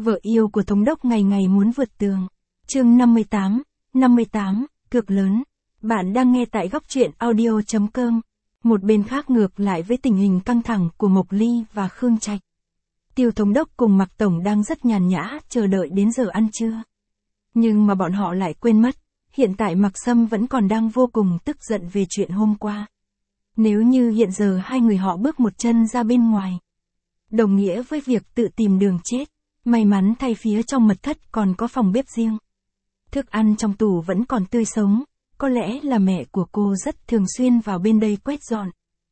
Vợ yêu của thống đốc ngày ngày muốn vượt tường. Chương 58, cược lớn. Bạn đang nghe tại góc truyện audio.com. Một bên khác ngược lại với tình hình căng thẳng của Mộc Ly và Khương Trạch. Tiêu thống đốc cùng Mạc Tổng đang rất nhàn nhã chờ đợi đến giờ ăn trưa. Nhưng mà bọn họ lại quên mất, hiện tại Mạc Sâm vẫn còn đang vô cùng tức giận về chuyện hôm qua. Nếu như hiện giờ hai người họ bước một chân ra bên ngoài, đồng nghĩa với việc tự tìm đường chết. May mắn thay phía trong mật thất còn có phòng bếp riêng. Thức ăn trong tủ vẫn còn tươi sống, có lẽ là mẹ của cô rất thường xuyên vào bên đây quét dọn.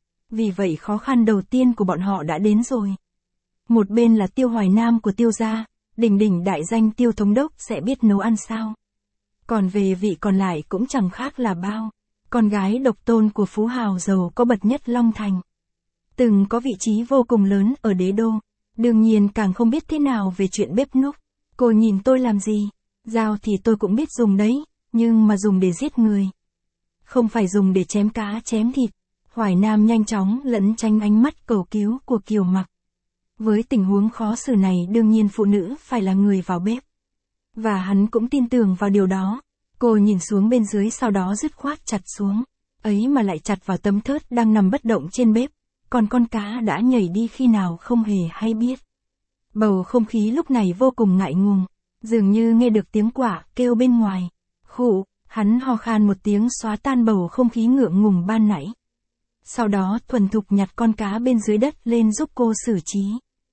Vì vậy khó khăn đầu tiên của bọn họ đã đến rồi. Một bên là Tiêu Hoài Nam của Tiêu gia, đỉnh đại danh Tiêu thống đốc sẽ biết nấu ăn sao. Còn về vị còn lại cũng chẳng khác là bao, con gái độc tôn của phú hào giàu có bậc nhất Long Thành. Từng có vị trí vô cùng lớn ở đế đô. Đương nhiên càng không biết thế nào về chuyện bếp núc. Cô nhìn tôi làm gì? Dao thì tôi cũng biết dùng đấy, nhưng mà dùng để giết người. Không phải dùng để chém cá chém thịt. Hoài Nam nhanh chóng lẩn tránh ánh mắt cầu cứu của Kiều Mặc. Với tình huống khó xử này đương nhiên phụ nữ phải là người vào bếp. Và hắn cũng tin tưởng vào điều đó. Cô nhìn xuống bên dưới sau đó dứt khoát chặt xuống. Ấy mà lại chặt vào tấm thớt đang nằm bất động trên bếp. Còn con cá đã nhảy đi khi nào không hề hay biết. Bầu không khí lúc này vô cùng ngại ngùng, dường như nghe được tiếng quả kêu bên ngoài. Khụ, hắn ho khan một tiếng xóa tan bầu không khí ngượng ngùng ban nãy. Sau đó thuần thục nhặt con cá bên dưới đất lên giúp cô xử trí.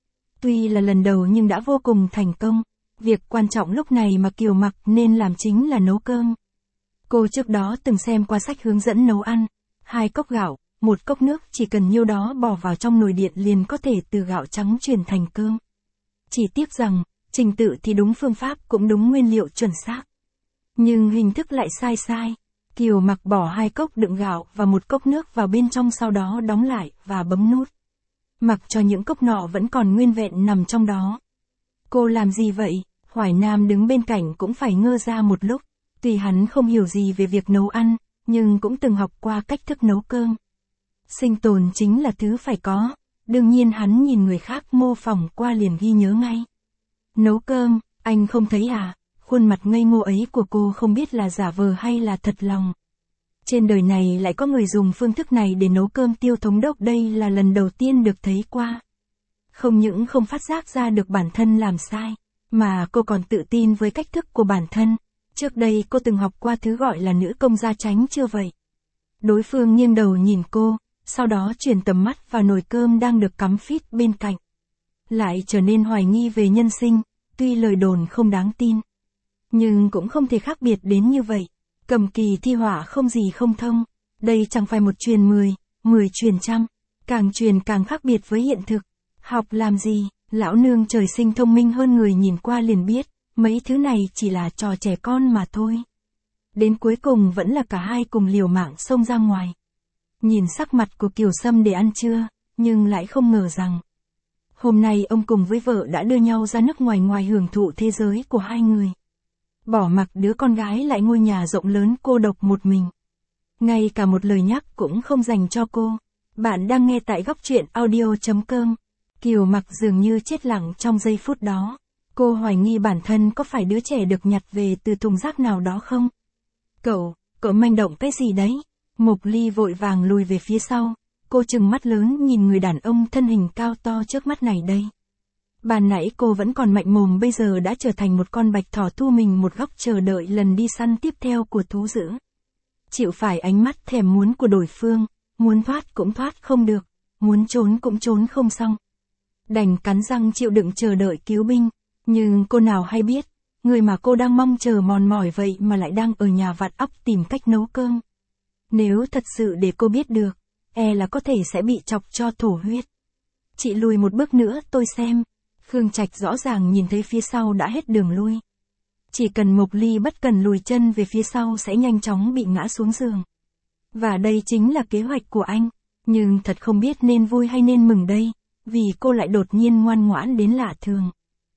Tuy là lần đầu nhưng đã vô cùng thành công. Việc quan trọng lúc này mà Kiều Mặc nên làm chính là nấu cơm. Cô trước đó từng xem qua sách hướng dẫn nấu ăn. 2 cốc gạo, 1 cốc nước chỉ cần nhiêu đó bỏ vào trong nồi điện liền có thể từ gạo trắng chuyển thành cơm. Chỉ tiếc rằng, trình tự thì đúng phương pháp cũng đúng nguyên liệu chuẩn xác. Nhưng hình thức lại sai. Kiều Mặc bỏ 2 cốc đựng gạo và 1 cốc nước vào bên trong sau đó đóng lại và bấm nút. Mặc cho những cốc nọ vẫn còn nguyên vẹn nằm trong đó. Cô làm gì vậy? Hoài Nam đứng bên cạnh cũng phải ngơ ra một lúc. Tuy hắn không hiểu gì về việc nấu ăn, nhưng cũng từng học qua cách thức nấu cơm. Sinh tồn chính là thứ phải có, đương nhiên hắn nhìn người khác mô phỏng qua liền ghi nhớ ngay. Nấu cơm, anh không thấy à? Khuôn mặt ngây ngô ấy của cô không biết là giả vờ hay là thật lòng. Trên đời này lại có người dùng phương thức này để nấu cơm. Tiêu thống đốc đây là lần đầu tiên được thấy qua. Không những không phát giác ra được bản thân làm sai, mà cô còn tự tin với cách thức của bản thân. Trước đây cô từng học qua thứ gọi là nữ công gia chánh chưa vậy? Đối phương nghiêng đầu nhìn cô. Sau đó chuyển tầm mắt vào nồi cơm đang được cắm phít bên cạnh. Lại trở nên hoài nghi về nhân sinh, tuy lời đồn không đáng tin. Nhưng cũng không thể khác biệt đến như vậy. Cầm kỳ thi họa không gì không thông. Đây chẳng phải một truyền 10, 10 truyền trăm. Càng truyền càng khác biệt với hiện thực. Học làm gì, lão nương trời sinh thông minh hơn người nhìn qua liền biết. Mấy thứ này chỉ là trò trẻ con mà thôi. Đến cuối cùng vẫn là cả hai cùng liều mạng xông ra ngoài. Nhìn sắc mặt của Kiều Sâm để ăn trưa, nhưng lại không ngờ rằng hôm nay ông cùng với vợ đã đưa nhau ra nước ngoài hưởng thụ thế giới của hai người. Bỏ mặc đứa con gái lại ngôi nhà rộng lớn cô độc một mình. Ngay cả một lời nhắc cũng không dành cho cô. Bạn đang nghe tại góc truyện audio.com. Kiều Mặc dường như chết lặng trong giây phút đó. Cô hoài nghi bản thân có phải đứa trẻ được nhặt về từ thùng rác nào đó không? Cậu manh động cái gì đấy? Mộc Ly vội vàng lùi về phía sau, cô trừng mắt lớn nhìn người đàn ông thân hình cao to trước mắt này đây. Ban nãy cô vẫn còn mạnh mồm bây giờ đã trở thành một con bạch thỏ thu mình một góc chờ đợi lần đi săn tiếp theo của thú dữ. Chịu phải ánh mắt thèm muốn của đối phương, muốn thoát cũng thoát không được, muốn trốn cũng trốn không xong. Đành cắn răng chịu đựng chờ đợi cứu binh, nhưng cô nào hay biết, người mà cô đang mong chờ mòn mỏi vậy mà lại đang ở nhà vặt óc tìm cách nấu cơm. Nếu thật sự để cô biết được, e là có thể sẽ bị chọc cho thổ huyết. Chị lùi một bước nữa tôi xem. Khương Trạch rõ ràng nhìn thấy phía sau đã hết đường lui. Chỉ cần Mộc Ly bất cần lùi chân về phía sau sẽ nhanh chóng bị ngã xuống giường. Và đây chính là kế hoạch của anh. Nhưng thật không biết nên vui hay nên mừng đây, vì cô lại đột nhiên ngoan ngoãn đến lạ thường.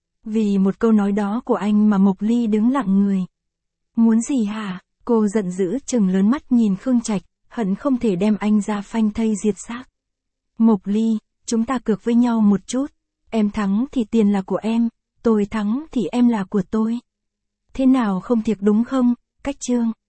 Vì một câu nói đó của anh mà Mộc Ly đứng lặng người. Muốn gì hả? Cô giận dữ trừng lớn mắt nhìn Khương Trạch, hận không thể đem anh ra phanh thây diệt xác. Mộc Ly, chúng ta cược với nhau một chút. Em thắng thì tiền là của em, Tôi thắng thì em là của tôi. Thế nào không thiệt đúng không, Cách Chương?